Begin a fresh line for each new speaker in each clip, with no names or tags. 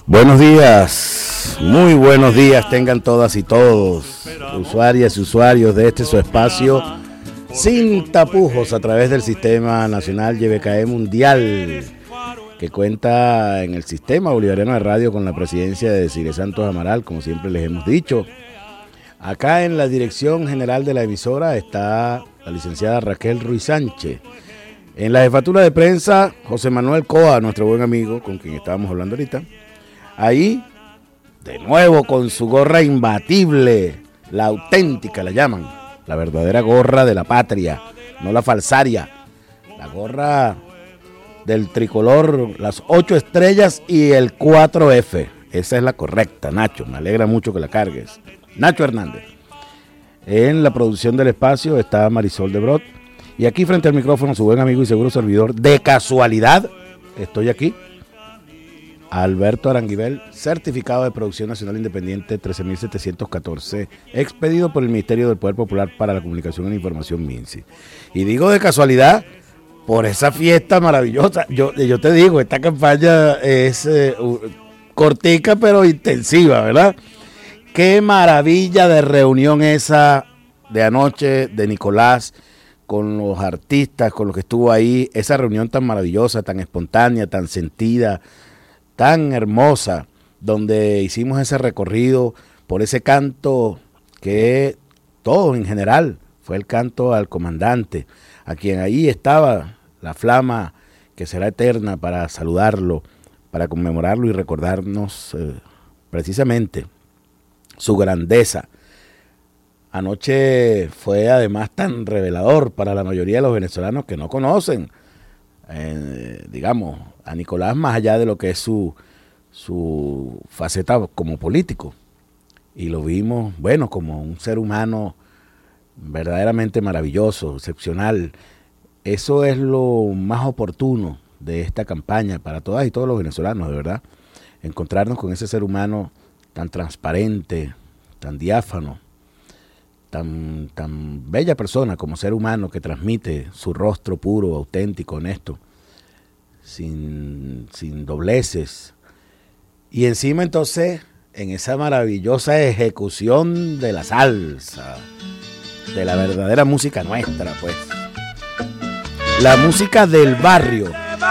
Buenos días, muy buenos días tengan todas y todos, usuarias y usuarios de este su espacio, sin tapujos a través del Sistema Nacional YBKE Mundial, que cuenta en el Sistema Bolivariano de Radio con la presidencia de Desiree Santos Amaral, como siempre les hemos dicho. Acá en la dirección general de la emisora está la licenciada Raquel Ruiz Sánchez. En la jefatura de prensa, José Manuel Coa, nuestro buen amigo con quien estábamos hablando ahorita. Ahí, de nuevo con su gorra imbatible, la auténtica la llaman, la verdadera gorra de la patria, no la falsaria, la gorra del tricolor, las 8 estrellas y el 4F, esa es la correcta, Nacho, me alegra mucho que la cargues. Nacho Hernández. En la producción del espacio está Marisol de Brot, y aquí frente al micrófono su buen amigo y seguro servidor, de casualidad, estoy aquí, Alberto Aranguibel, certificado de producción nacional independiente 13.714, expedido por el Ministerio del Poder Popular para la Comunicación y la Información, MINSI. Y digo de casualidad por esa fiesta maravillosa. Yo te digo, esta campaña es cortica pero intensiva, ¿verdad? Qué maravilla de reunión esa de anoche de Nicolás con los artistas, con los que estuvo ahí, esa reunión tan maravillosa, tan espontánea, tan sentida, tan hermosa, donde hicimos ese recorrido por ese canto que todo en general fue el canto al comandante, a quien ahí estaba la flama que será eterna para saludarlo, para conmemorarlo y recordarnos precisamente su grandeza. Anoche fue además tan revelador para la mayoría de los venezolanos que no conocen, digamos, a Nicolás más allá de lo que es su faceta como político. Y lo vimos, bueno, como un ser humano verdaderamente maravilloso, excepcional. Eso es lo más oportuno de esta campaña para todas y todos los venezolanos, de verdad. Encontrarnos con ese ser humano tan transparente, tan diáfano, tan bella persona como ser humano que transmite su rostro puro, auténtico, honesto, sin dobleces. Y encima entonces, en esa maravillosa ejecución de la salsa, de la verdadera música nuestra, pues. La música del barrio.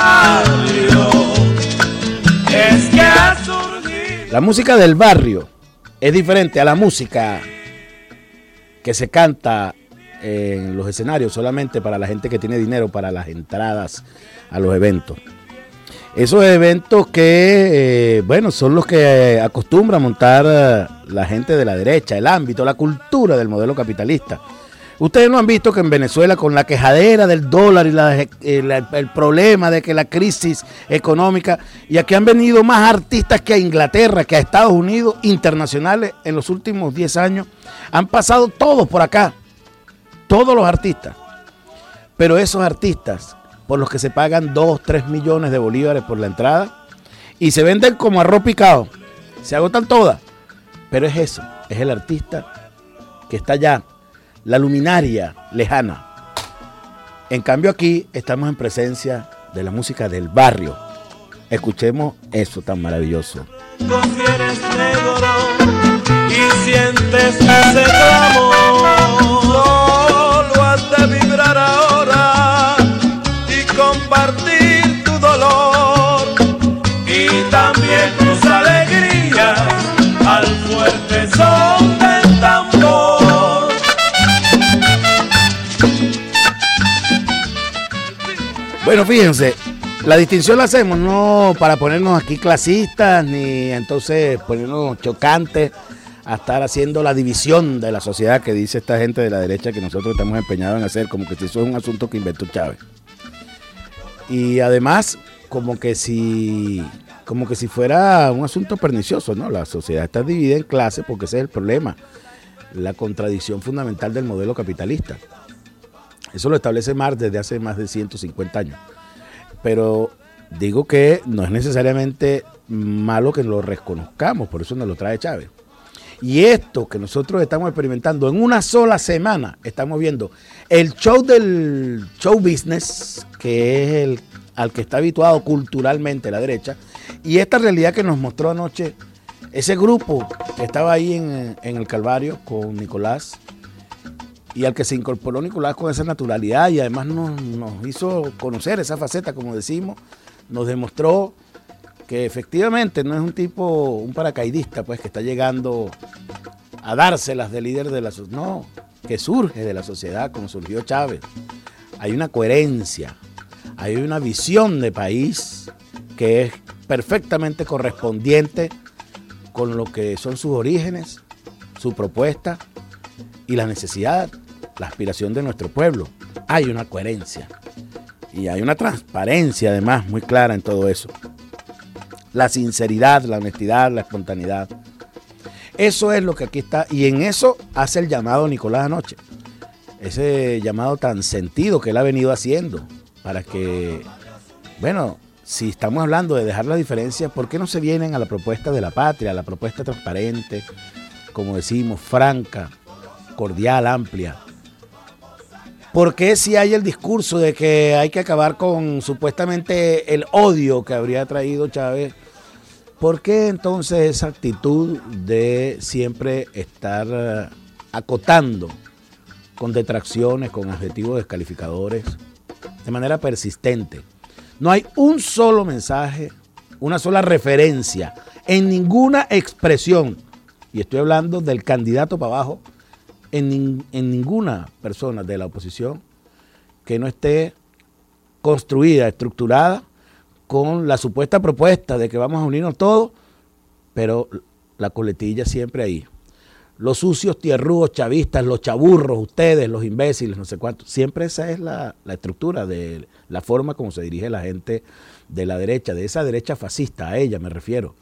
La música del barrio es diferente a la música que se canta en los escenarios solamente para la gente que tiene dinero para las entradas a los eventos. Esos eventos que, bueno, son los que acostumbra montar la gente de la derecha, el ámbito, la cultura del modelo capitalista. Ustedes no han visto que en Venezuela, con la quejadera del dólar y el problema de que la crisis económica, y aquí han venido más artistas que a Inglaterra, que a Estados Unidos, internacionales, en los últimos 10 años, han pasado todos por acá, todos los artistas. Pero esos artistas, por los que se pagan 2, 3 millones de bolívares por la entrada, y se venden como arroz picado, se agotan todas. Pero es eso, es el artista que está allá, la luminaria lejana. En cambio aquí estamos en presencia de la música del barrio. Escuchemos eso tan maravilloso.
Confieres negro y sientes ese clamor, solo has de vibrar ahora y compartir tu dolor y también tus alegrías al fuerte son del tambor.
Bueno, fíjense, la distinción la hacemos no para ponernos aquí clasistas ni entonces ponernos chocantes a estar haciendo la división de la sociedad que dice esta gente de la derecha que nosotros estamos empeñados en hacer, como que eso es un asunto que inventó Chávez. Y además, como que si fuera un asunto pernicioso, ¿no? La sociedad está dividida en clases porque ese es el problema, la contradicción fundamental del modelo capitalista. Eso lo establece Marx desde hace más de 150 años. Pero digo que no es necesariamente malo que lo reconozcamos, por eso nos lo trae Chávez. Y esto que nosotros estamos experimentando en una sola semana, estamos viendo el show del show business, que es al que está habituado culturalmente la derecha, y esta realidad que nos mostró anoche ese grupo que estaba ahí en el Calvario con Nicolás, y al que se incorporó Nicolás con esa naturalidad, y además nos hizo conocer esa faceta, como decimos, nos demostró que efectivamente no es un tipo, un paracaidista, pues, que está llegando a dárselas de líder de la sociedad, no, que surge de la sociedad como surgió Chávez. Hay una coherencia, hay una visión de país que es perfectamente correspondiente con lo que son sus orígenes, su propuesta y la necesidad, la aspiración de nuestro pueblo. Hay una coherencia y hay una transparencia además muy clara en todo eso. La sinceridad, la honestidad, la espontaneidad. Eso es lo que aquí está, y en eso hace el llamado Nicolás anoche. Ese llamado tan sentido que él ha venido haciendo para que, bueno, si estamos hablando de dejar la diferencia, ¿por qué no se vienen a la propuesta de la patria, a la propuesta transparente, como decimos, franca, cordial, amplia? ¿Por qué si hay el discurso de que hay que acabar con supuestamente el odio que habría traído Chávez? ¿Por qué entonces esa actitud de siempre estar acotando con detracciones, con adjetivos descalificadores, de manera persistente? No hay un solo mensaje, una sola referencia, en ninguna expresión, y estoy hablando del candidato para abajo, en ninguna persona de la oposición que no esté construida, estructurada, con la supuesta propuesta de que vamos a unirnos todos, pero la coletilla siempre ahí. Los sucios tierrúos chavistas, los chaburros, ustedes, los imbéciles, no sé cuántos. Siempre esa es la estructura de la forma como se dirige la gente de la derecha, de esa derecha fascista, a ella me refiero,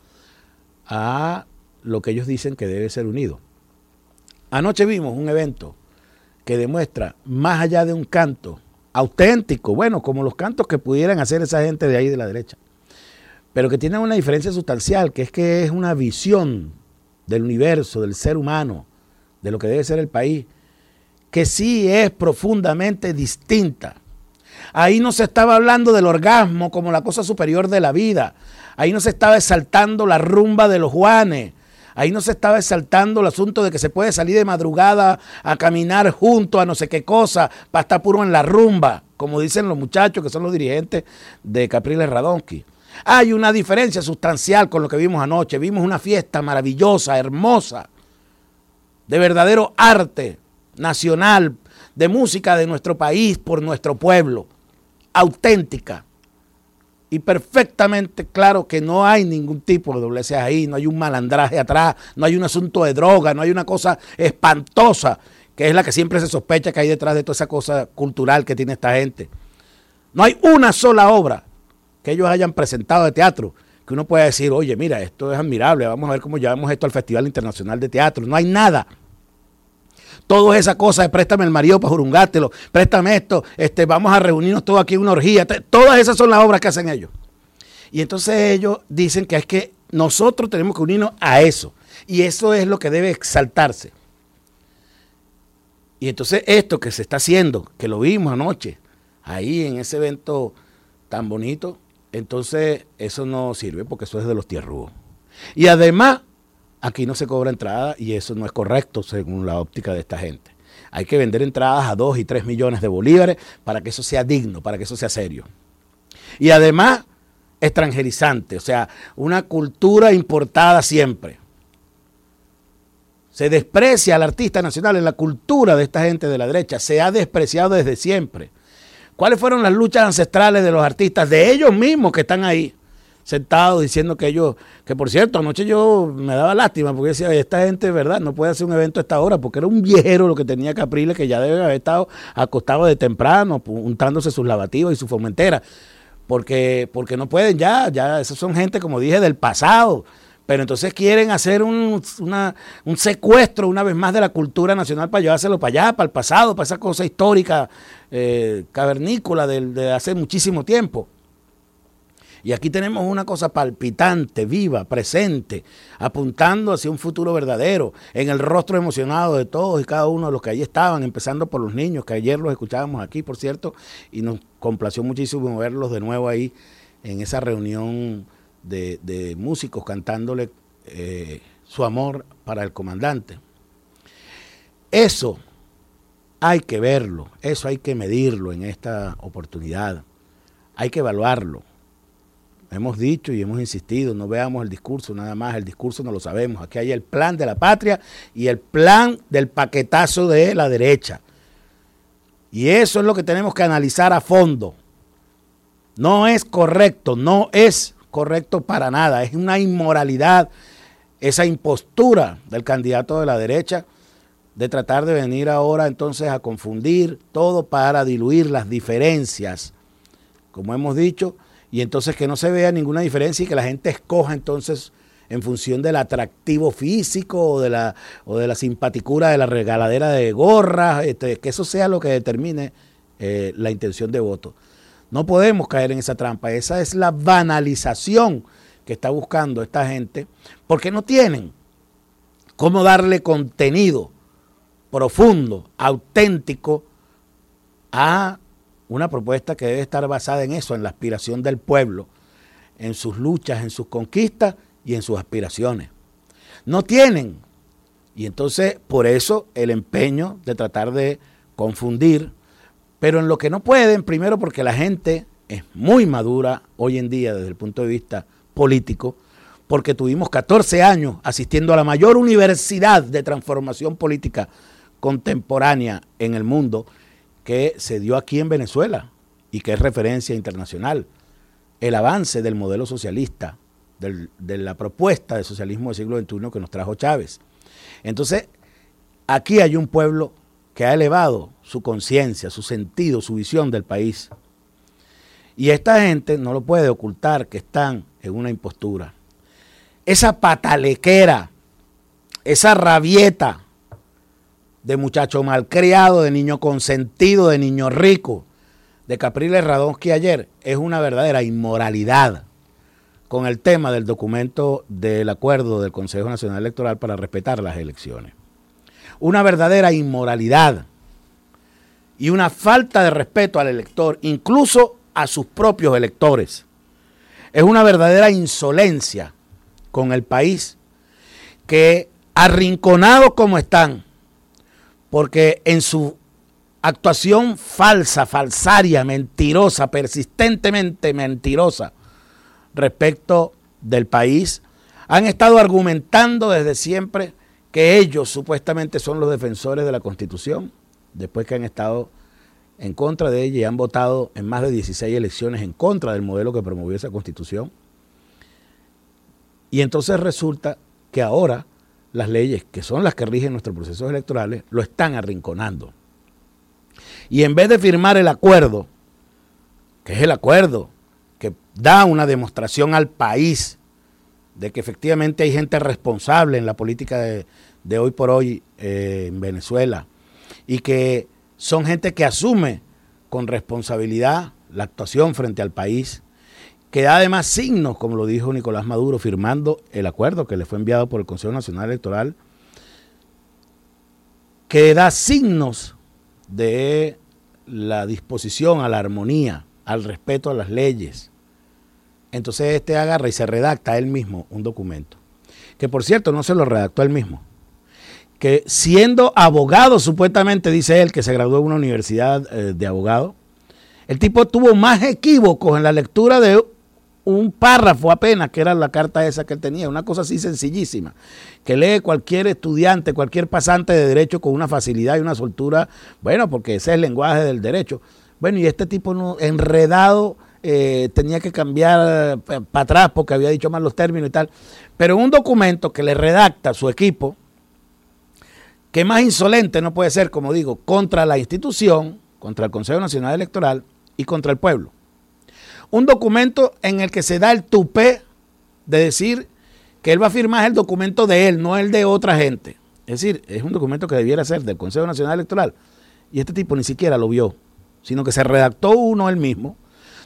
a lo que ellos dicen que debe ser unido. Anoche vimos un evento que demuestra, más allá de un canto auténtico, bueno, como los cantos que pudieran hacer esa gente de ahí de la derecha, pero que tienen una diferencia sustancial, que es una visión del universo, del ser humano, de lo que debe ser el país, que sí es profundamente distinta. Ahí no se estaba hablando del orgasmo como la cosa superior de la vida, ahí no se estaba exaltando la rumba de los Juanes, ahí no se estaba exaltando el asunto de que se puede salir de madrugada a caminar junto a no sé qué cosa para estar puro en la rumba, como dicen los muchachos que son los dirigentes de Capriles Radonsky. Hay una diferencia sustancial con lo que vimos anoche. Vimos una fiesta maravillosa, hermosa, de verdadero arte nacional, de música de nuestro país por nuestro pueblo, auténtica. Y perfectamente claro que no hay ningún tipo de doblez ahí, no hay un malandraje atrás, no hay un asunto de droga, no hay una cosa espantosa, que es la que siempre se sospecha que hay detrás de toda esa cosa cultural que tiene esta gente. No hay una sola obra que ellos hayan presentado de teatro que uno pueda decir, oye, mira, esto es admirable, vamos a ver cómo llevamos esto al Festival Internacional de Teatro. No hay nada. Todo esa cosa de préstame el marido para jurungártelo, préstame esto, vamos a reunirnos todos aquí en una orgía. Todas esas son las obras que hacen ellos. Y entonces ellos dicen que es que nosotros tenemos que unirnos a eso. Y eso es lo que debe exaltarse. Y entonces esto que se está haciendo, que lo vimos anoche, ahí en ese evento tan bonito, entonces eso no sirve porque eso es de los tierrúos. Y además, aquí no se cobra entrada y eso no es correcto según la óptica de esta gente. Hay que vender entradas a 2 y 3 millones de bolívares para que eso sea digno, para que eso sea serio. Y además, extranjerizante, o sea, una cultura importada siempre. Se desprecia al artista nacional en la cultura de esta gente de la derecha, se ha despreciado desde siempre. ¿Cuáles fueron las luchas ancestrales de los artistas, de ellos mismos que están ahí? Sentados diciendo que ellos, que por cierto, anoche yo me daba lástima porque decía, esta gente, ¿verdad? No puede hacer un evento a esta hora porque era un viejero lo que tenía Capriles, que ya debe haber estado acostado de temprano, untándose sus lavativos y su fomentera, porque no pueden ya, esos son gente, como dije, del pasado, pero entonces quieren hacer un secuestro una vez más de la cultura nacional para llevárselo para allá, para el pasado, para esa cosa histórica, cavernícola de hace muchísimo tiempo. Y aquí tenemos una cosa palpitante, viva, presente, apuntando hacia un futuro verdadero, en el rostro emocionado de todos y cada uno de los que allí estaban, empezando por los niños, que ayer los escuchábamos aquí, por cierto, y nos complació muchísimo verlos de nuevo ahí en esa reunión de músicos cantándole su amor para el comandante. Eso hay que verlo, eso hay que medirlo en esta oportunidad, hay que evaluarlo. Hemos dicho y hemos insistido, no veamos el discurso nada más, el discurso no lo sabemos. Aquí hay el plan de la patria y el plan del paquetazo de la derecha. Y eso es lo que tenemos que analizar a fondo. No es correcto para nada, es una inmoralidad, esa impostura del candidato de la derecha de tratar de venir ahora entonces a confundir todo para diluir las diferencias, como hemos dicho, y entonces que no se vea ninguna diferencia y que la gente escoja entonces en función del atractivo físico o de la simpaticura de la regaladera de gorras, que eso sea lo que determine la intención de voto. No podemos caer en esa trampa, esa es la banalización que está buscando esta gente, porque no tienen cómo darle contenido profundo, auténtico a una propuesta que debe estar basada en eso, en la aspiración del pueblo, en sus luchas, en sus conquistas y en sus aspiraciones. No tienen. Y entonces, por eso, el empeño de tratar de confundir, pero en lo que no pueden, primero porque la gente es muy madura hoy en día desde el punto de vista político, porque tuvimos 14 años asistiendo a la mayor universidad de transformación política contemporánea en el mundo, que se dio aquí en Venezuela y que es referencia internacional. El avance del modelo socialista, de la propuesta de socialismo del siglo XXI que nos trajo Chávez. Entonces, aquí hay un pueblo que ha elevado su conciencia, su sentido, su visión del país. Y esta gente no lo puede ocultar que están en una impostura. Esa patalequera, esa rabieta de muchacho malcriado, de niño consentido, de niño rico, de Capriles Radonsky ayer, es una verdadera inmoralidad con el tema del documento del acuerdo del Consejo Nacional Electoral para respetar las elecciones. Una verdadera inmoralidad y una falta de respeto al elector, incluso a sus propios electores. Es una verdadera insolencia con el país que, arrinconados como están, porque en su actuación falsa, falsaria, mentirosa, persistentemente mentirosa respecto del país, han estado argumentando desde siempre que ellos supuestamente son los defensores de la Constitución, después que han estado en contra de ella y han votado en más de 16 elecciones en contra del modelo que promovió esa Constitución. Y entonces resulta que ahora las leyes, que son las que rigen nuestros procesos electorales, lo están arrinconando. Y en vez de firmar el acuerdo, que es el acuerdo que da una demostración al país de que efectivamente hay gente responsable en la política de hoy por hoy en Venezuela, y que son gente que asume con responsabilidad la actuación frente al país, que da además signos, como lo dijo Nicolás Maduro, firmando el acuerdo que le fue enviado por el Consejo Nacional Electoral, que da signos de la disposición a la armonía, al respeto a las leyes. Entonces agarra y se redacta él mismo un documento, que por cierto no se lo redactó él mismo, que siendo abogado, supuestamente dice él que se graduó en una universidad de abogado, el tipo tuvo más equívocos en la lectura de un párrafo apenas, que era la carta esa que él tenía, una cosa así sencillísima, que lee cualquier estudiante, cualquier pasante de derecho con una facilidad y una soltura, bueno, porque ese es el lenguaje del derecho. Bueno, y este tipo no, enredado, tenía que cambiar para atrás porque había dicho mal los términos y tal, pero un documento que le redacta su equipo, que más insolente no puede ser, como digo, contra la institución, contra el Consejo Nacional Electoral y contra el pueblo. Un documento en el que se da el tupé de decir que él va a firmar el documento de él, no el de otra gente. Es decir, es un documento que debiera ser del Consejo Nacional Electoral y este tipo ni siquiera lo vio, sino que se redactó uno él mismo,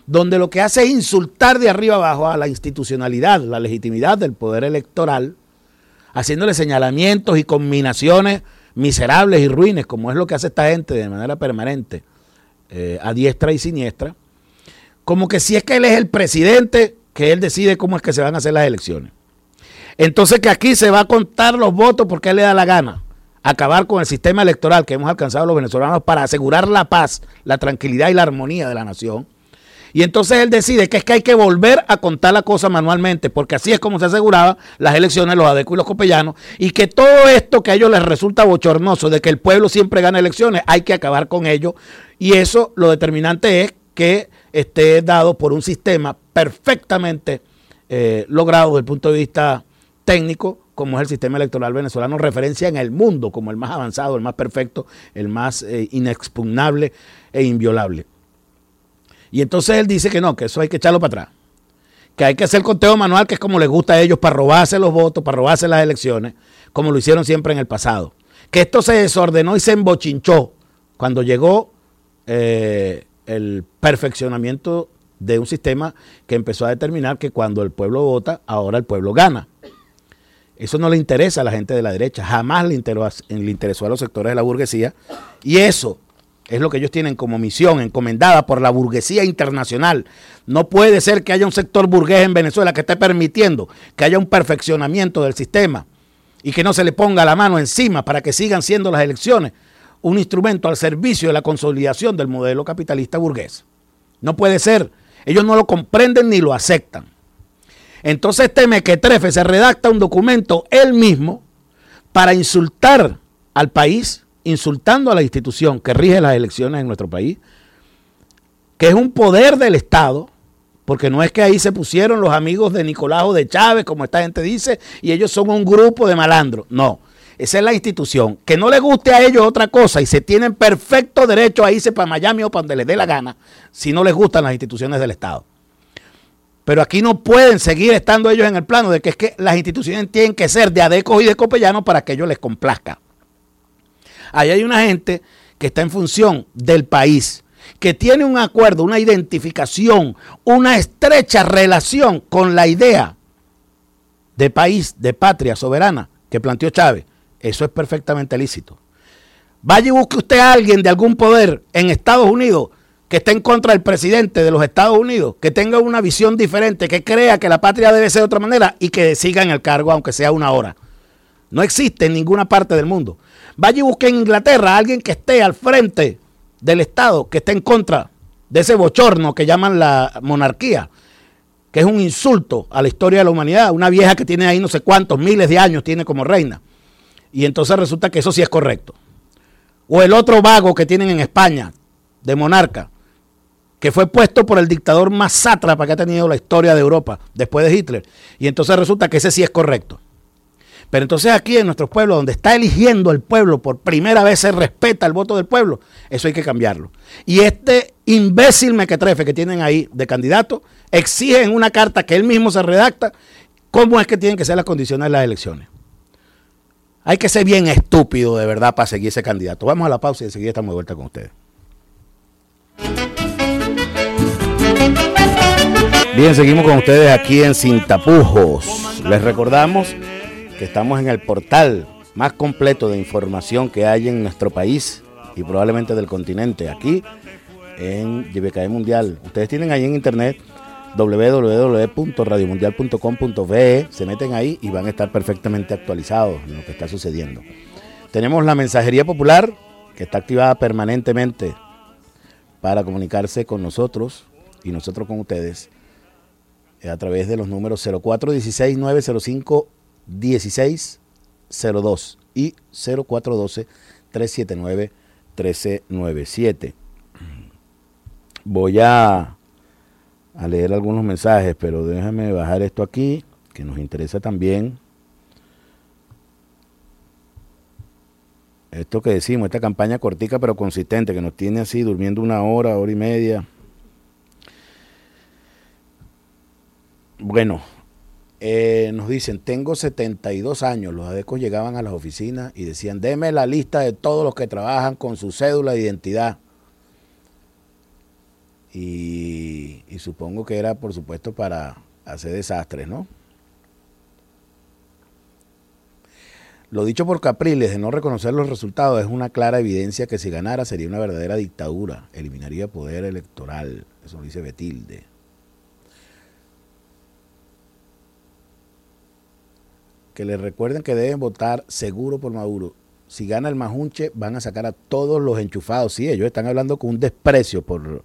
donde lo que hace es insultar de arriba abajo a la institucionalidad, la legitimidad del poder electoral, haciéndole señalamientos y combinaciones miserables y ruines, como es lo que hace esta gente de manera permanente, a diestra y siniestra, como que si es que él es el presidente, que él decide cómo es que se van a hacer las elecciones. Entonces que aquí se va a contar los votos porque él le da la gana, acabar con el sistema electoral que hemos alcanzado los venezolanos para asegurar la paz, la tranquilidad y la armonía de la nación. Y entonces él decide que es que hay que volver a contar la cosa manualmente, porque así es como se aseguraba las elecciones, los adecos y los copellanos, y que todo esto que a ellos les resulta bochornoso, de que el pueblo siempre gana elecciones, hay que acabar con ello. Y eso, lo determinante es que esté dado por un sistema perfectamente logrado desde el punto de vista técnico, como es el sistema electoral venezolano, referencia en el mundo como el más avanzado, el más perfecto, el más inexpugnable e inviolable. Y entonces él dice que no, que eso hay que echarlo para atrás, que hay que hacer conteo manual, que es como les gusta a ellos, para robarse los votos, para robarse las elecciones, como lo hicieron siempre en el pasado. Que esto se desordenó y se embochinchó cuando llegó el perfeccionamiento de un sistema que empezó a determinar que cuando el pueblo vota, ahora el pueblo gana. Eso no le interesa a la gente de la derecha, jamás le interesó a los sectores de la burguesía, y eso es lo que ellos tienen como misión encomendada por la burguesía internacional. No puede ser que haya un sector burgués en Venezuela que esté permitiendo que haya un perfeccionamiento del sistema y que no se le ponga la mano encima para que sigan siendo las elecciones un instrumento al servicio de la consolidación del modelo capitalista burgués. No puede ser. Ellos no lo comprenden ni lo aceptan. Entonces este mequetrefe se redacta un documento él mismo para insultar al país, insultando a la institución que rige las elecciones en nuestro país, que es un poder del Estado, porque no es que ahí se pusieron los amigos de Nicolás o de Chávez, como esta gente dice, y ellos son un grupo de malandros. No, esa es la institución. Que no le guste a ellos otra cosa y se tienen perfecto derecho a irse para Miami o para donde les dé la gana, si no les gustan las instituciones del Estado. Pero aquí no pueden seguir estando ellos en el plano de que es que las instituciones tienen que ser de adecos y de copellanos para que ellos les complazca. Ahí hay una gente que está en función del país, que tiene un acuerdo, una identificación, una estrecha relación con la idea de país, de patria soberana que planteó Chávez. Eso es perfectamente lícito. Vaya y busque usted a alguien de algún poder en Estados Unidos que esté en contra del presidente de los Estados Unidos, que tenga una visión diferente, que crea que la patria debe ser de otra manera y que siga en el cargo aunque sea una hora. No existe en ninguna parte del mundo. Vaya y busque en Inglaterra a alguien que esté al frente del Estado, que esté en contra de ese bochorno que llaman la monarquía, que es un insulto a la historia de la humanidad. Una vieja que tiene ahí no sé cuántos miles de años tiene como reina. Y entonces resulta que eso sí es correcto. O el otro vago que tienen en España, de monarca, que fue puesto por el dictador más sátrapa que ha tenido la historia de Europa, después de Hitler. Y entonces resulta que ese sí es correcto. Pero entonces aquí en nuestros pueblos, donde está eligiendo el pueblo, por primera vez se respeta el voto del pueblo, eso hay que cambiarlo. Y este imbécil mequetrefe que tienen ahí de candidato, exige en una carta que él mismo se redacta, cómo es que tienen que ser las condiciones de las elecciones. Hay que ser bien estúpido de verdad para seguir ese candidato. Vamos a la pausa y enseguida estamos de vuelta con ustedes. Bien, seguimos con ustedes aquí en Sin Tapujos. Les recordamos que estamos en el portal más completo de información que hay en nuestro país y probablemente del continente, aquí en YBKE Mundial. Ustedes tienen ahí en internet www.radiomundial.com.be, se meten ahí y van a estar perfectamente actualizados en lo que está sucediendo. Tenemos la mensajería popular que está activada permanentemente para comunicarse con nosotros y nosotros con ustedes a través de los números 0416-905-1602 y 0412-379-1397. Voy a leer algunos mensajes, pero déjame bajar esto aquí, que nos interesa también. Esto que decimos, esta campaña cortica pero consistente, que nos tiene así durmiendo una hora, hora y media. Bueno, nos dicen, tengo 72 años, los adecos llegaban a las oficinas y decían, deme la lista de todos los que trabajan con su cédula de identidad. y supongo que era, por supuesto, para hacer desastres, ¿no? Lo dicho por Capriles de no reconocer los resultados es una clara evidencia que si ganara sería una verdadera dictadura, eliminaría poder electoral. Eso lo dice Betilde. Que le recuerden que deben votar seguro por Maduro. Si gana el Majunche, van a sacar a todos los enchufados. Sí, ellos están hablando con un desprecio por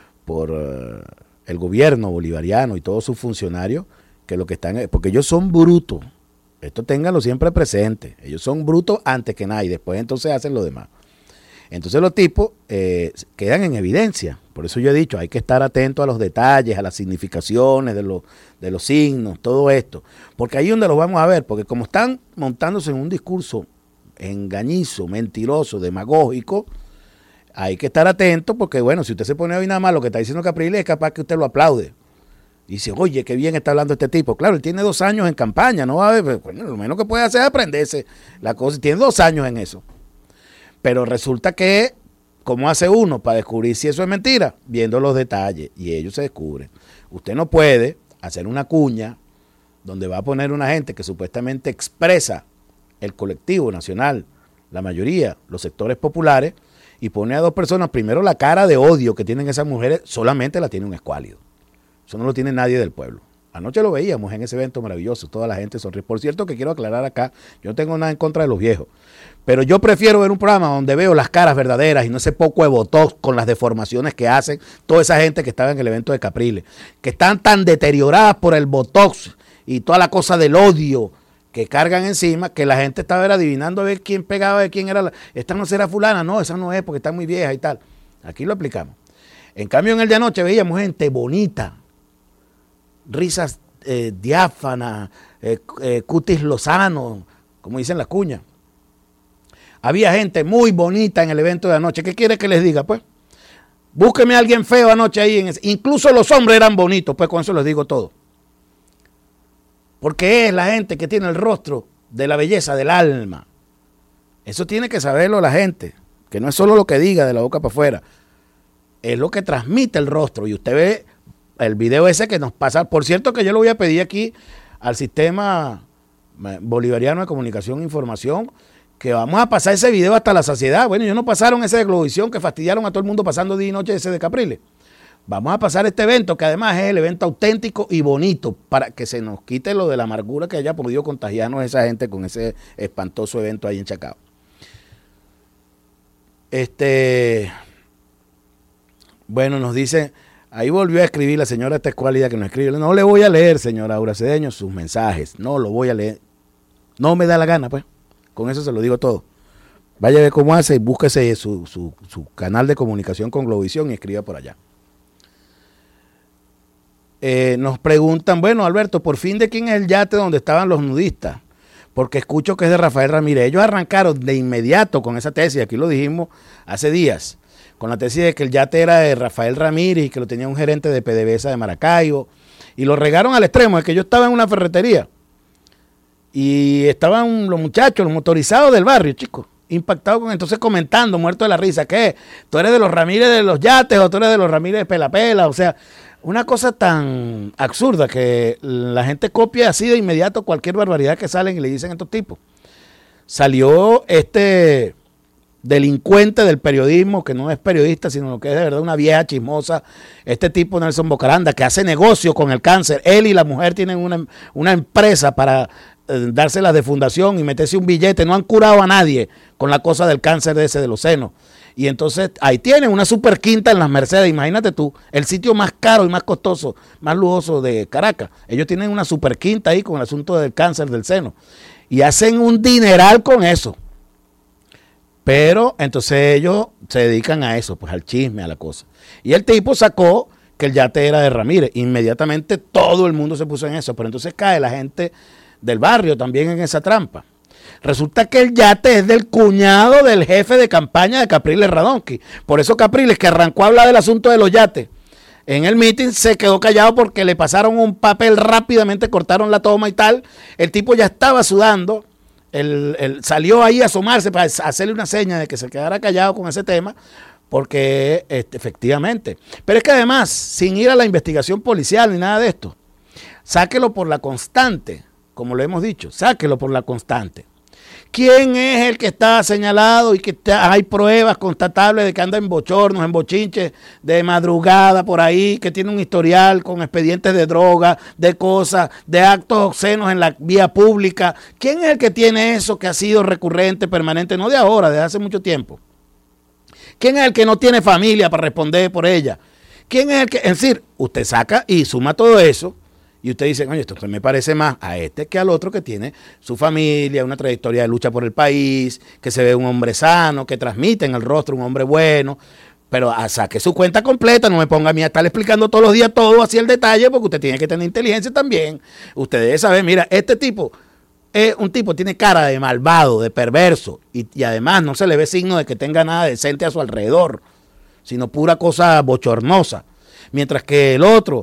el gobierno bolivariano y todos sus funcionarios, que lo que están, porque ellos son brutos. Esto ténganlo siempre presente. Ellos son brutos antes que nada y después entonces hacen lo demás. Entonces los tipos quedan en evidencia. Por eso yo he dicho, hay que estar atento a los detalles, a las significaciones de los signos, todo esto. Porque ahí es donde los vamos a ver, porque como están montándose en un discurso engañizo, mentiroso, demagógico, hay que estar atento porque, bueno, si usted se pone hoy nada más lo que está diciendo Capriles, es capaz que usted lo aplaude. Y dice, oye, qué bien está hablando este tipo. Claro, él tiene 2 años en campaña, no va a ver, bueno, lo menos que puede hacer es aprenderse la cosa. Tiene 2 años en eso. Pero resulta que, ¿cómo hace uno para descubrir si eso es mentira? Viendo los detalles, y ellos se descubren. Usted no puede hacer una cuña donde va a poner una gente que supuestamente expresa el colectivo nacional, la mayoría, los sectores populares, y pone a 2 personas, primero la cara de odio que tienen esas mujeres, solamente la tiene un escuálido. Eso no lo tiene nadie del pueblo. Anoche lo veíamos en ese evento maravilloso, toda la gente sonríe. Por cierto, que quiero aclarar acá, yo no tengo nada en contra de los viejos, pero yo prefiero ver un programa donde veo las caras verdaderas y no ese poco de botox con las deformaciones que hacen toda esa gente que estaba en el evento de Capriles, que están tan deterioradas por el botox y toda la cosa del odio que cargan encima, que la gente estaba adivinando a ver quién pegaba, de quién era. Esta no será fulana, no, esa no es porque está muy vieja y tal. Aquí lo aplicamos. En cambio, en el de anoche veíamos gente bonita, risas diáfanas, cutis lozano, como dicen las cuñas. Había gente muy bonita en el evento de anoche. ¿Qué quiere que les diga? Pues búsqueme a alguien feo anoche ahí. Incluso los hombres eran bonitos, pues con eso les digo todo. Porque es la gente que tiene el rostro de la belleza del alma. Eso tiene que saberlo la gente, que no es solo lo que diga de la boca para afuera, es lo que transmite el rostro. Y usted ve el video ese que nos pasa. Por cierto, que yo lo voy a pedir aquí al Sistema Bolivariano de Comunicación e Información, que vamos a pasar ese video hasta la saciedad. Bueno, ellos no pasaron ese de Globovisión que fastidiaron a todo el mundo pasando día y noche ese de Capriles. Vamos a pasar este evento, que además es el evento auténtico y bonito, para que se nos quite lo de la amargura que haya podido contagiarnos esa gente con ese espantoso evento ahí en Chacao. Bueno, nos dice, ahí volvió a escribir la señora Tescualidad que nos escribe. No le voy a leer, señora Aura Cedeño, sus mensajes. No lo voy a leer. No me da la gana, pues. Con eso se lo digo todo. Vaya a ver cómo hace y búsquese su canal de comunicación con Globovisión y escriba por allá. Nos preguntan, bueno, Alberto, por fin, ¿de quién es el yate donde estaban los nudistas? Porque escucho que es de Rafael Ramírez. Ellos arrancaron de inmediato con esa tesis, aquí lo dijimos hace días, con la tesis de que el yate era de Rafael Ramírez y que lo tenía un gerente de PDVSA de Maracaibo, y lo regaron al extremo de que yo estaba en una ferretería y estaban los muchachos, los motorizados del barrio, chicos, impactados con, entonces comentando, muertos de la risa, ¿qué? ¿Tú eres de los Ramírez de los yates o tú eres de los Ramírez de Pela Pela? O sea, una cosa tan absurda que la gente copia así de inmediato cualquier barbaridad que salen y le dicen a estos tipos. Salió este delincuente del periodismo, que no es periodista, sino lo que es de verdad una vieja chismosa, este tipo Nelson Bocaranda, que hace negocio con el cáncer. Él y la mujer tienen una empresa para dárselas de fundación y meterse un billete. No han curado a nadie con la cosa del cáncer de los senos. Y entonces ahí tienen una super quinta en las Mercedes. Imagínate tú, el sitio más caro y más costoso, más lujoso de Caracas. Ellos tienen una super quinta ahí con el asunto del cáncer del seno. Y hacen un dineral con eso. Pero entonces ellos se dedican a eso, pues al chisme, a la cosa. Y el tipo sacó que el yate era de Ramírez. Inmediatamente todo el mundo se puso en eso. Pero entonces cae la gente del barrio también en esa trampa. Resulta que el yate es del cuñado del jefe de campaña de Capriles Radonqui. Por eso Capriles, que arrancó a hablar del asunto de los yates, en el meeting se quedó callado porque le pasaron un papel rápidamente, cortaron la toma y tal. El tipo ya estaba sudando. Salió ahí a asomarse para hacerle una seña de que se quedara callado con ese tema, porque efectivamente. Pero es que además, sin ir a la investigación policial ni nada de esto, sáquelo por la constante, como lo hemos dicho, sáquelo por la constante. ¿Quién es el que está señalado y que hay pruebas constatables de que anda en bochornos, en bochinches, de madrugada por ahí, que tiene un historial con expedientes de droga, de cosas, de actos obscenos en la vía pública? ¿Quién es el que tiene eso que ha sido recurrente, permanente, no de ahora, desde hace mucho tiempo? ¿Quién es el que no tiene familia para responder por ella? ¿Quién es el que, es decir, usted saca y suma todo eso? Y usted dice, oye, esto me parece más a este que al otro que tiene su familia, una trayectoria de lucha por el país, que se ve un hombre sano, que transmite en el rostro un hombre bueno. Pero saque su cuenta completa, no me ponga a mí a estar explicando todos los días todo así el detalle, porque usted tiene que tener inteligencia también. Usted debe saber, mira, este tipo es un tipo, tiene cara de malvado, de perverso, y además no se le ve signo de que tenga nada decente a su alrededor, sino pura cosa bochornosa. Mientras que el otro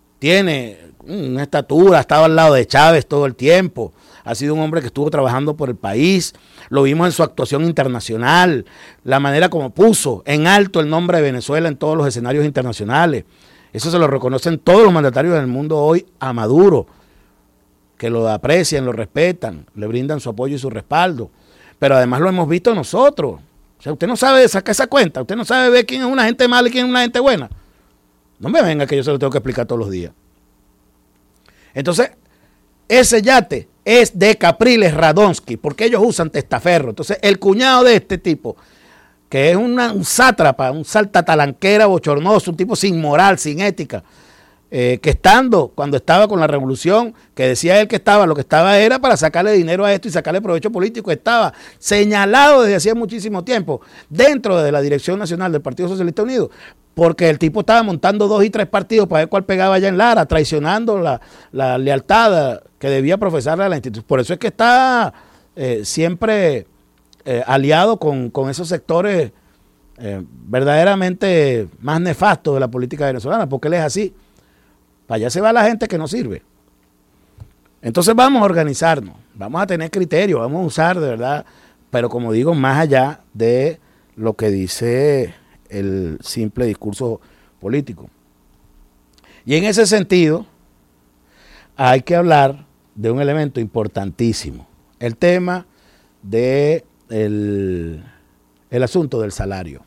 tiene una estatura, ha estado al lado de Chávez todo el tiempo, ha sido un hombre que estuvo trabajando por el país, lo vimos en su actuación internacional, la manera como puso en alto el nombre de Venezuela en todos los escenarios internacionales. Eso se lo reconocen todos los mandatarios del mundo hoy a Maduro, que lo aprecian, lo respetan, le brindan su apoyo y su respaldo. Pero además lo hemos visto nosotros. O sea, usted no sabe sacar esa cuenta, usted no sabe ver quién es una gente mala y quién es una gente buena. No me venga que yo se lo tengo que explicar todos los días. Entonces, ese yate es de Capriles Radonsky, porque ellos usan testaferro. Entonces, el cuñado de este tipo, que es un sátrapa, un saltatalanquera bochornoso, un tipo sin moral, sin ética, que cuando estaba con la revolución, que decía él que estaba, lo que estaba era para sacarle dinero a esto y sacarle provecho político, estaba señalado desde hacía muchísimo tiempo dentro de la Dirección Nacional del Partido Socialista Unido, porque el tipo estaba montando 2 y 3 partidos para ver cuál pegaba allá en Lara, traicionando la lealtad que debía profesarle a la institución. Por eso es que está siempre aliado con esos sectores verdaderamente más nefastos de la política venezolana, porque él es así. Para allá se va la gente que no sirve. Entonces vamos a organizarnos, vamos a tener criterio, vamos a usar de verdad, pero como digo, más allá de lo que dice el simple discurso político. Y en ese sentido, hay que hablar de un elemento importantísimo, el tema de el asunto del salario.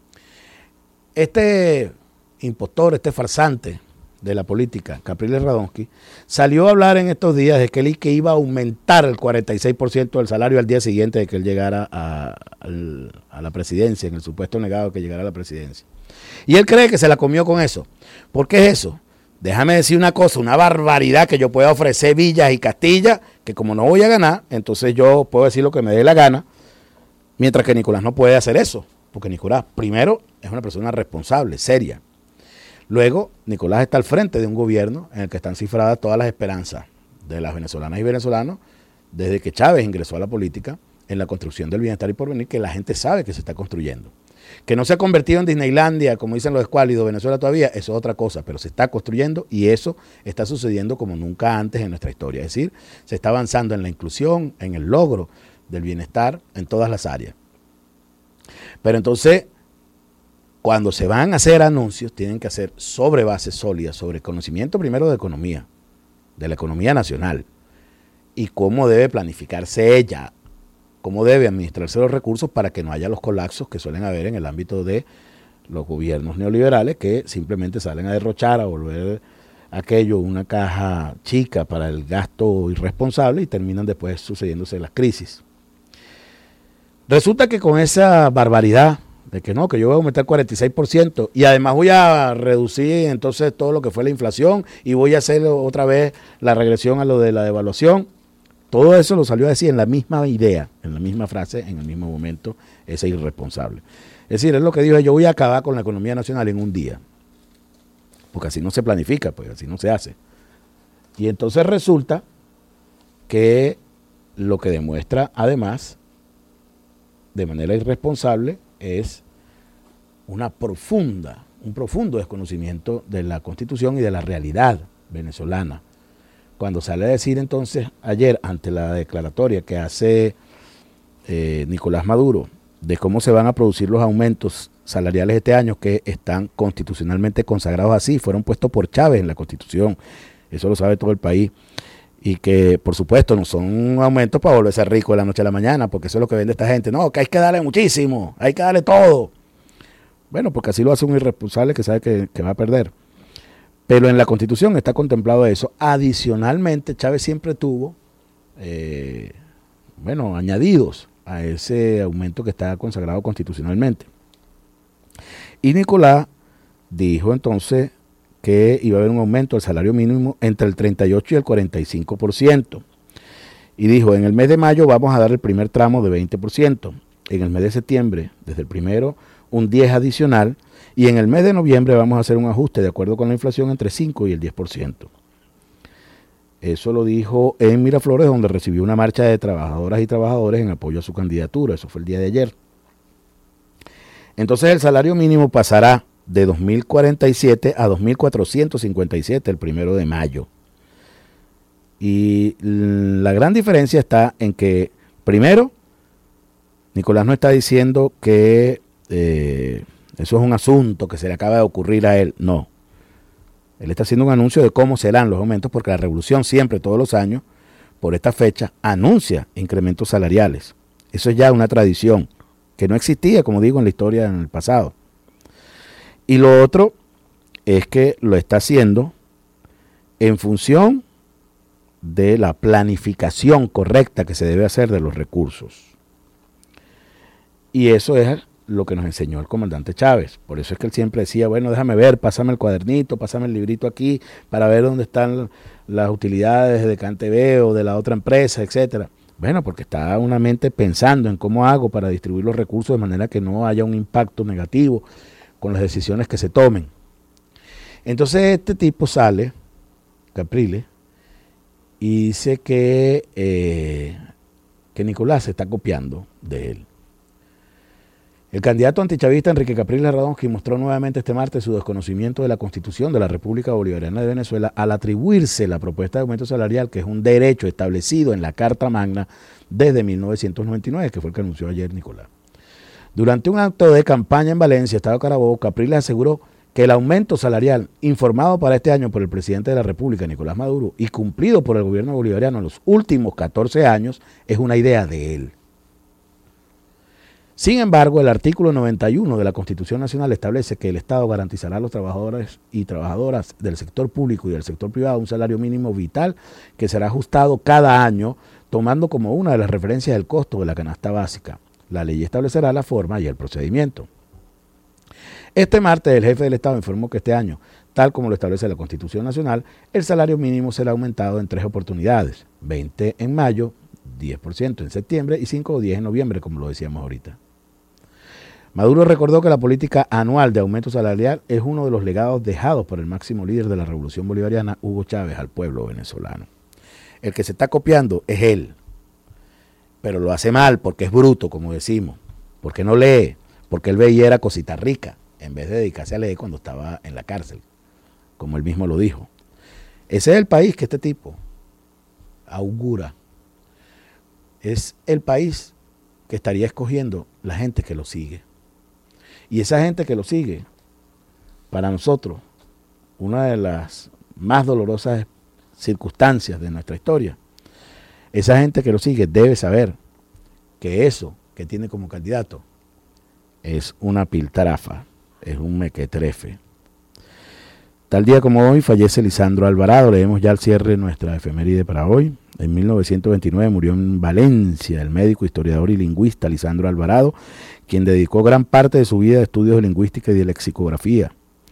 Este impostor, este farsante de la política, Capriles Radonsky, salió a hablar en estos días de que él iba a aumentar el 46% del salario al día siguiente de que él llegara a la presidencia, en el supuesto negado que llegara a la presidencia. Y él cree que se la comió con eso. ¿Por qué es eso? Déjame decir una cosa, una barbaridad que yo pueda ofrecer Villas y Castilla, que como no voy a ganar, entonces yo puedo decir lo que me dé la gana, mientras que Nicolás no puede hacer eso, porque Nicolás, primero, es una persona responsable, seria. Luego, Nicolás está al frente de un gobierno en el que están cifradas todas las esperanzas de las venezolanas y venezolanos desde que Chávez ingresó a la política en la construcción del bienestar y porvenir, que la gente sabe que se está construyendo. Que no se ha convertido en Disneylandia, como dicen los escuálidos, Venezuela todavía, eso es otra cosa, pero se está construyendo y eso está sucediendo como nunca antes en nuestra historia. Es decir, se está avanzando en la inclusión, en el logro del bienestar en todas las áreas. Pero entonces, cuando se van a hacer anuncios, tienen que hacer sobre bases sólidas, sobre conocimiento primero de la economía nacional, y cómo debe planificarse ella, cómo debe administrarse los recursos para que no haya los colapsos que suelen haber en el ámbito de los gobiernos neoliberales que simplemente salen a derrochar, a volver aquello una caja chica para el gasto irresponsable y terminan después sucediéndose las crisis. Resulta que con esa barbaridad de que no, que yo voy a aumentar 46% y además voy a reducir entonces todo lo que fue la inflación y voy a hacer otra vez la regresión a lo de la devaluación. Todo eso lo salió a decir en la misma idea, en la misma frase, en el mismo momento, ese irresponsable. Es decir, es lo que dijo, yo voy a acabar con la economía nacional en un día. Porque así no se planifica, pues así no se hace. Y entonces resulta que lo que demuestra además, de manera irresponsable, es un profundo desconocimiento de la Constitución y de la realidad venezolana. Cuando sale a decir entonces ayer ante la declaratoria que hace Nicolás Maduro de cómo se van a producir los aumentos salariales este año que están constitucionalmente consagrados así, fueron puestos por Chávez en la Constitución, eso lo sabe todo el país, y que por supuesto no son un aumento para volverse rico de la noche a la mañana, porque eso es lo que vende esta gente, no, que hay que darle muchísimo, hay que darle todo. Bueno, porque así lo hace un irresponsable que sabe que va a perder. Pero en la Constitución está contemplado eso. Adicionalmente, Chávez siempre tuvo, añadidos a ese aumento que está consagrado constitucionalmente. Y Nicolás dijo entonces que iba a haber un aumento del salario mínimo entre el 38 y el 45%. Y dijo, en el mes de mayo vamos a dar el primer tramo de 20%. En el mes de septiembre, desde el primero, un 10 adicional. Y en el mes de noviembre vamos a hacer un ajuste de acuerdo con la inflación entre 5 y el 10%. Eso lo dijo en Miraflores, donde recibió una marcha de trabajadoras y trabajadores en apoyo a su candidatura. Eso fue el día de ayer. Entonces el salario mínimo pasará de 2.047 a 2.457 el 1 de mayo. Y la gran diferencia está en que, primero, Nicolás no está diciendo que eso es un asunto que se le acaba de ocurrir a él. No. Él está haciendo un anuncio de cómo serán los aumentos, porque la Revolución siempre, todos los años, por esta fecha, anuncia incrementos salariales. Eso es ya una tradición que no existía, como digo, en la historia en el pasado. Y lo otro es que lo está haciendo en función de la planificación correcta que se debe hacer de los recursos. Y eso es lo que nos enseñó el comandante Chávez. Por eso es que él siempre decía, bueno, déjame ver, pásame el cuadernito, pásame el librito aquí, para ver dónde están las utilidades de CanTV o de la otra empresa, etcétera. Bueno, porque está una mente pensando en cómo hago para distribuir los recursos de manera que no haya un impacto negativo con las decisiones que se tomen. Entonces este tipo sale, Capriles, y dice que Nicolás se está copiando de él. El candidato antichavista Enrique Capriles Radonsky mostró nuevamente este martes su desconocimiento de la Constitución de la República Bolivariana de Venezuela al atribuirse la propuesta de aumento salarial, que es un derecho establecido en la Carta Magna desde 1999, que fue el que anunció ayer Nicolás. Durante un acto de campaña en Valencia, Estado Carabobo, Capriles aseguró que el aumento salarial informado para este año por el presidente de la República, Nicolás Maduro, y cumplido por el gobierno bolivariano en los últimos 14 años, es una idea de él. Sin embargo, el artículo 91 de la Constitución Nacional establece que el Estado garantizará a los trabajadores y trabajadoras del sector público y del sector privado un salario mínimo vital que será ajustado cada año, tomando como una de las referencias el costo de la canasta básica. La ley establecerá la forma y el procedimiento. Este martes, el jefe del Estado informó que este año, tal como lo establece la Constitución Nacional, el salario mínimo será aumentado en 3 oportunidades: 20 en mayo, 10% en septiembre y 5 o 10 en noviembre, como lo decíamos ahorita. Maduro recordó que la política anual de aumento salarial es uno de los legados dejados por el máximo líder de la Revolución Bolivariana, Hugo Chávez, al pueblo venezolano. El que se está copiando es él, pero lo hace mal porque es bruto, como decimos, porque no lee, porque él veía era cosita rica, en vez de dedicarse a leer cuando estaba en la cárcel, como él mismo lo dijo. Ese es el país que este tipo augura. Es el país que estaría escogiendo la gente que lo sigue. Y esa gente que lo sigue, para nosotros, una de las más dolorosas circunstancias de nuestra historia, esa gente que lo sigue debe saber que eso que tiene como candidato es una piltrafa, es un mequetrefe. Tal día como hoy fallece Lisandro Alvarado. Leemos ya al cierre nuestra efeméride para hoy. En 1929 murió en Valencia el médico, historiador y lingüista Lisandro Alvarado, quien dedicó gran parte de su vida a estudios de lingüística y de lexicografía.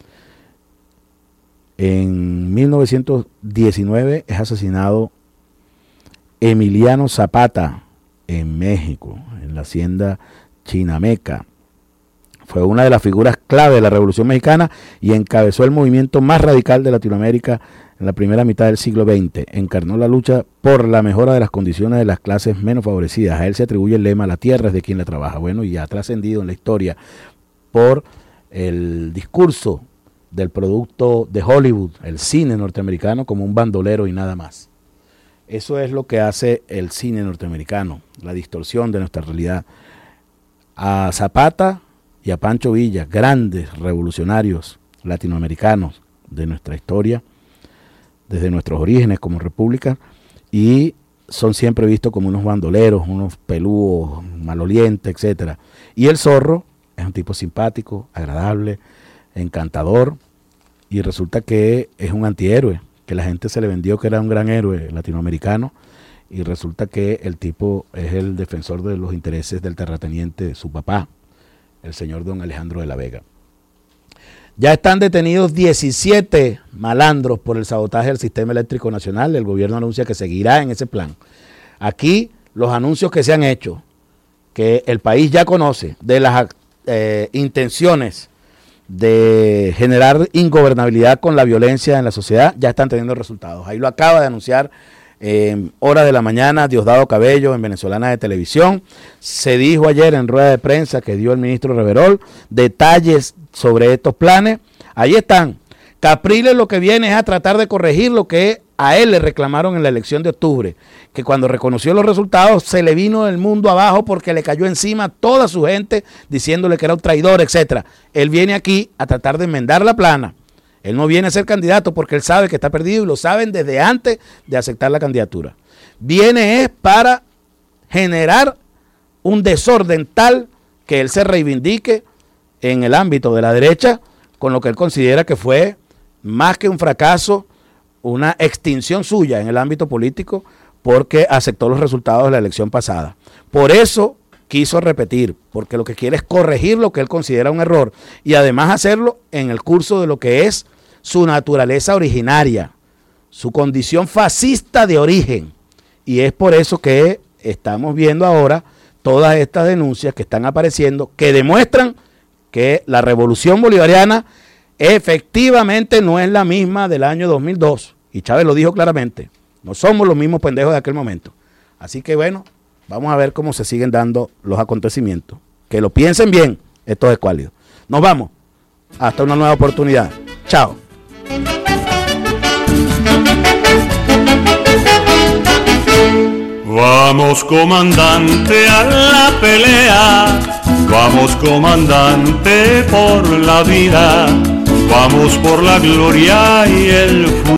En 1919 es asesinado Emiliano Zapata en México, en la hacienda Chinameca. Fue una de las figuras clave de la Revolución Mexicana y encabezó el movimiento más radical de Latinoamérica en la primera mitad del siglo XX. Encarnó la lucha por la mejora de las condiciones de las clases menos favorecidas. A él se atribuye el lema "la tierra es de quien la trabaja". Bueno, y ha trascendido en la historia por el discurso del producto de Hollywood, el cine norteamericano, como un bandolero y nada más. Eso es lo que hace el cine norteamericano, la distorsión de nuestra realidad. A Zapata y a Pancho Villa, grandes revolucionarios latinoamericanos de nuestra historia, desde nuestros orígenes como república, y son siempre vistos como unos bandoleros, unos pelúos, malolientes, etcétera. Y el Zorro es un tipo simpático, agradable, encantador, y resulta que es un antihéroe, que la gente se le vendió que era un gran héroe latinoamericano, y resulta que el tipo es el defensor de los intereses del terrateniente de su papá, el señor don Alejandro de la Vega. Ya están detenidos 17 malandros por el sabotaje del sistema eléctrico nacional. El gobierno anuncia que seguirá en ese plan. Aquí los anuncios que se han hecho, que el país ya conoce, de las intenciones de generar ingobernabilidad con la violencia en la sociedad, ya están teniendo resultados. Ahí lo acaba de anunciar hora de la mañana Diosdado Cabello en Venezolana de Televisión. Se dijo ayer en rueda de prensa que dio el ministro Reverol detalles sobre estos planes. Ahí están. Capriles lo que viene es a tratar de corregir lo que a él le reclamaron en la elección de octubre, que cuando reconoció los resultados se le vino el mundo abajo porque le cayó encima toda su gente diciéndole que era un traidor, etcétera. Él viene aquí a tratar de enmendar la plana. Él no viene a ser candidato porque él sabe que está perdido y lo saben desde antes de aceptar la candidatura. Viene es para generar un desorden tal que él se reivindique en el ámbito de la derecha con lo que él considera que fue más que un fracaso, una extinción suya en el ámbito político porque aceptó los resultados de la elección pasada. Por eso quiso repetir, porque lo que quiere es corregir lo que él considera un error y además hacerlo en el curso de lo que es su naturaleza originaria, su condición fascista de origen. Y es por eso que estamos viendo ahora todas estas denuncias que están apareciendo que demuestran que la revolución bolivariana efectivamente no es la misma del año 2002. Y Chávez lo dijo claramente, no somos los mismos pendejos de aquel momento. Así que bueno, vamos a ver cómo se siguen dando los acontecimientos. Que lo piensen bien, estos escuálidos. Nos vamos, hasta una nueva oportunidad. Chao.
Vamos, comandante, a la pelea. Vamos, comandante, por la vida. Vamos por la gloria y el futuro.